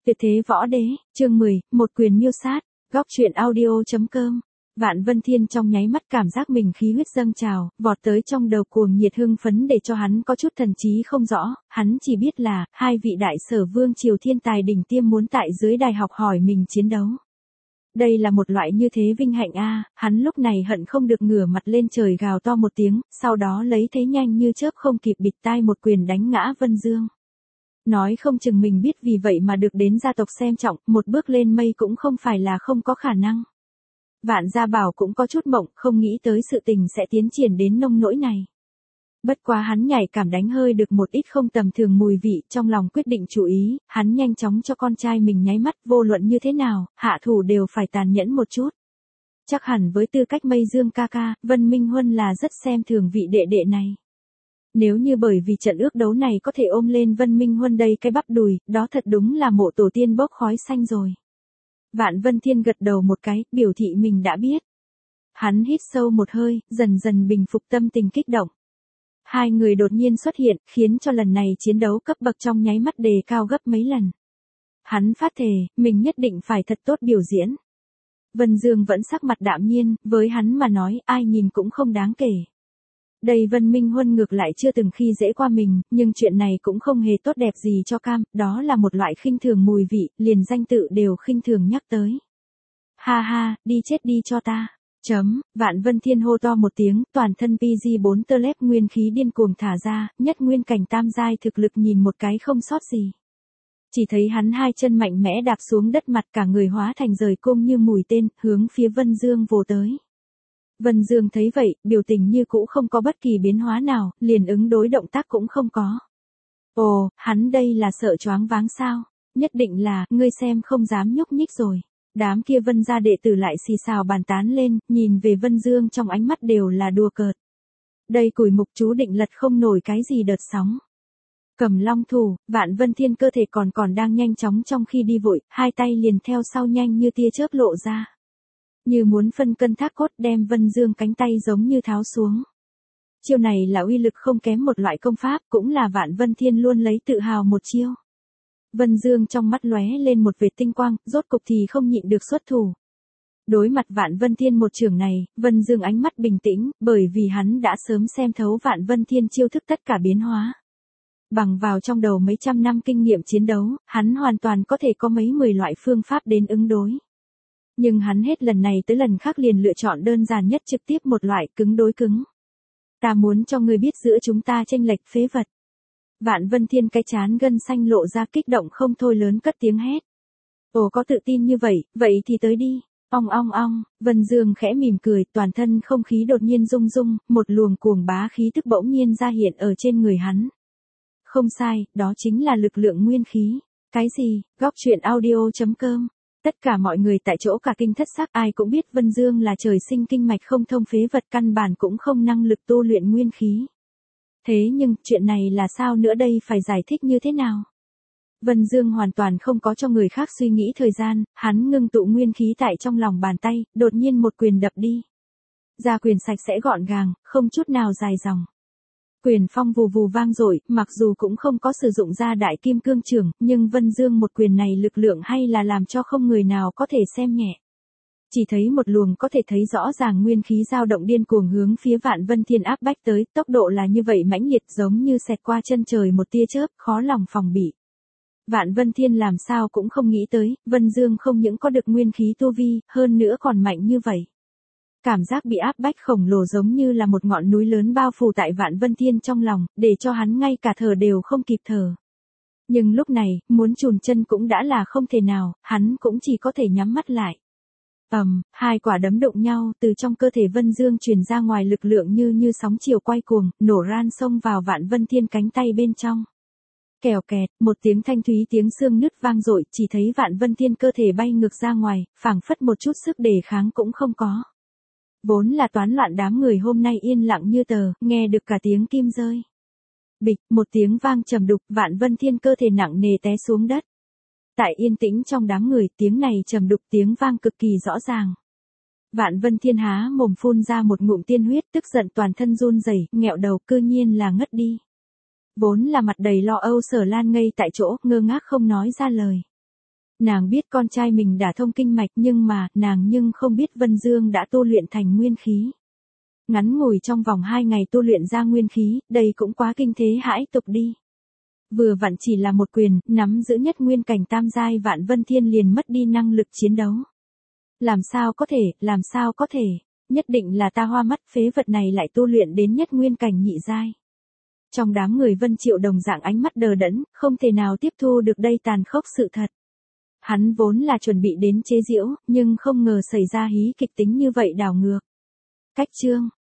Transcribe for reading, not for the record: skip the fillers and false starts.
Tuyệt thế võ đế, chương 10, một quyền miêu sát, góc truyện audio.com. Vạn Vân Thiên trong nháy mắt cảm giác mình khí huyết dâng trào, vọt tới trong đầu cuồng nhiệt hưng phấn để cho hắn có chút thần trí không rõ, hắn chỉ biết là, hai vị đại sở vương triều thiên tài đỉnh tiêm muốn tại dưới đài học hỏi mình chiến đấu. Đây là một loại như thế vinh hạnh a, hắn lúc này hận không được ngửa mặt lên trời gào to một tiếng, sau đó lấy thế nhanh như chớp không kịp bịt tai một quyền đánh ngã Vân Dương. Nói không chừng mình biết vì vậy mà được đến gia tộc xem trọng, một bước lên mây cũng không phải là không có khả năng. Vạn Gia Bảo cũng có chút mộng, không nghĩ tới sự tình sẽ tiến triển đến nông nỗi này. Bất quá hắn nhạy cảm đánh hơi được một ít không tầm thường mùi vị, trong lòng quyết định chú ý, hắn nhanh chóng cho con trai mình nháy mắt, vô luận như thế nào, hạ thủ đều phải tàn nhẫn một chút. Chắc hẳn với tư cách Mây Dương ca ca, Vân Minh Huân là rất xem thường vị đệ đệ này. Nếu như bởi vì trận ước đấu này có thể ôm lên Vân Minh Huân đây cái bắp đùi, đó thật đúng là mộ tổ tiên bốc khói xanh rồi. Vạn Vân Thiên gật đầu một cái, biểu thị mình đã biết. Hắn hít sâu một hơi, dần dần bình phục tâm tình kích động. Hai người đột nhiên xuất hiện, khiến cho lần này chiến đấu cấp bậc trong nháy mắt đề cao gấp mấy lần. Hắn phát thề, mình nhất định phải thật tốt biểu diễn. Vân Dương vẫn sắc mặt đạm nhiên, với hắn mà nói, ai nhìn cũng không đáng kể. Đây Vân Minh Huân ngược lại chưa từng khi dễ qua mình, nhưng chuyện này cũng không hề tốt đẹp gì cho cam, đó là một loại khinh thường mùi vị, liền danh tự đều khinh thường nhắc tới. Ha ha, đi chết đi cho ta. Vạn Vân Thiên hô to một tiếng, toàn thân PG4 tơ lép nguyên khí điên cuồng thả ra, nhất nguyên cảnh tam giai thực lực nhìn một cái không sót gì. Chỉ thấy hắn hai chân mạnh mẽ đạp xuống đất mặt cả người hóa thành rời cung như mũi tên, hướng phía Vân Dương vồ tới. Vân Dương thấy vậy, biểu tình như cũ không có bất kỳ biến hóa nào, liền ứng đối động tác cũng không có. Ồ, hắn đây là sợ choáng váng sao? Nhất định là, ngươi xem không dám nhúc nhích rồi. Đám kia Vân gia đệ tử lại xì xào bàn tán lên, nhìn về Vân Dương trong ánh mắt đều là đùa cợt. Đây củi mục chú định lật không nổi cái gì đợt sóng. Cầm long thủ, Vạn Vân Thiên cơ thể còn đang nhanh chóng trong khi đi vội, hai tay liền theo sau nhanh như tia chớp lộ ra. Như muốn phân cân thác cốt đem Vân Dương cánh tay giống như tháo xuống. Chiêu này là uy lực không kém một loại công pháp, cũng là Vạn Vân Thiên luôn lấy tự hào một chiêu. Vân Dương trong mắt lóe lên một vệt tinh quang, rốt cục thì không nhịn được xuất thủ. Đối mặt Vạn Vân Thiên một trường này, Vân Dương ánh mắt bình tĩnh, bởi vì hắn đã sớm xem thấu Vạn Vân Thiên chiêu thức tất cả biến hóa. Bằng vào trong đầu mấy trăm năm kinh nghiệm chiến đấu, hắn hoàn toàn có thể có mấy 10 loại phương pháp đến ứng đối. Nhưng hắn hết lần này tới lần khác liền lựa chọn đơn giản nhất trực tiếp một loại cứng đối cứng. Ta muốn cho ngươi biết giữa chúng ta chênh lệch phế vật. Vạn Vân Thiên cái chán gân xanh lộ ra kích động không thôi lớn cất tiếng hét. Ồ có tự tin như vậy, vậy thì tới đi. Ong ong ong, Vân Dương khẽ mỉm cười, toàn thân không khí đột nhiên rung rung, một luồng cuồng bá khí tức bỗng nhiên ra hiện ở trên người hắn. Không sai, đó chính là lực lượng nguyên khí. Cái gì? Góc truyện audio.com. Tất cả mọi người tại chỗ cả kinh thất sắc, ai cũng biết Vân Dương là trời sinh kinh mạch không thông phế vật, căn bản cũng không năng lực tu luyện nguyên khí. Thế nhưng, chuyện này là sao nữa đây, phải giải thích như thế nào? Vân Dương hoàn toàn không có cho người khác suy nghĩ thời gian, hắn ngưng tụ nguyên khí tại trong lòng bàn tay, đột nhiên một quyền đập đi. Ra quyền sạch sẽ gọn gàng, không chút nào dài dòng. Quyền phong vù vù vang dội, mặc dù cũng không có sử dụng ra đại kim cương trưởng, nhưng Vân Dương một quyền này lực lượng hay là làm cho không người nào có thể xem nhẹ. Chỉ thấy một luồng có thể thấy rõ ràng nguyên khí dao động điên cuồng hướng phía Vạn Vân Thiên áp bách tới, tốc độ là như vậy mãnh liệt giống như xẹt qua chân trời một tia chớp, khó lòng phòng bị. Vạn Vân Thiên làm sao cũng không nghĩ tới, Vân Dương không những có được nguyên khí tu vi, hơn nữa còn mạnh như vậy. Cảm giác bị áp bách khổng lồ giống như là một ngọn núi lớn bao phủ tại Vạn Vân Thiên trong lòng, để cho hắn ngay cả thở đều không kịp thở. Nhưng lúc này, muốn chùn chân cũng đã là không thể nào, hắn cũng chỉ có thể nhắm mắt lại. Hai quả đấm đụng nhau, từ trong cơ thể Vân Dương truyền ra ngoài lực lượng như sóng chiều quay cuồng, nổ ran xông vào Vạn Vân Thiên cánh tay bên trong. Kèo kẹt, một tiếng thanh thúy tiếng xương nứt vang dội, chỉ thấy Vạn Vân Thiên cơ thể bay ngược ra ngoài, phảng phất một chút sức đề kháng cũng không có. Vốn là toán loạn đám người hôm nay yên lặng như tờ, nghe được cả tiếng kim rơi. Bịch, một tiếng vang trầm đục, Vạn Vân Thiên cơ thể nặng nề té xuống đất. Tại yên tĩnh trong đám người, tiếng này trầm đục tiếng vang cực kỳ rõ ràng. Vạn Vân Thiên há mồm phun ra một ngụm tiên huyết, tức giận toàn thân run rẩy, nghẹo đầu, cư nhiên là ngất đi. Vốn là mặt đầy lo âu Sở Lan ngây tại chỗ, ngơ ngác không nói ra lời. Nàng biết con trai mình đã thông kinh mạch nhưng không biết Vân Dương đã tu luyện thành nguyên khí. Ngắn ngủi trong vòng 2 ngày tu luyện ra nguyên khí, đây cũng quá kinh thế hãi tục đi. Vừa vặn chỉ là một quyền, nắm giữ nhất nguyên cảnh tam giai Vạn Vân Thiên liền mất đi năng lực chiến đấu. Làm sao có thể, nhất định là ta hoa mắt, phế vật này lại tu luyện đến nhất nguyên cảnh nhị giai. Trong đám người Vân Triệu đồng dạng ánh mắt đờ đẫn, không thể nào tiếp thu được đây tàn khốc sự thật. Hắn vốn là chuẩn bị đến chế giễu, nhưng không ngờ xảy ra hí kịch tính như vậy đảo ngược. Cách chương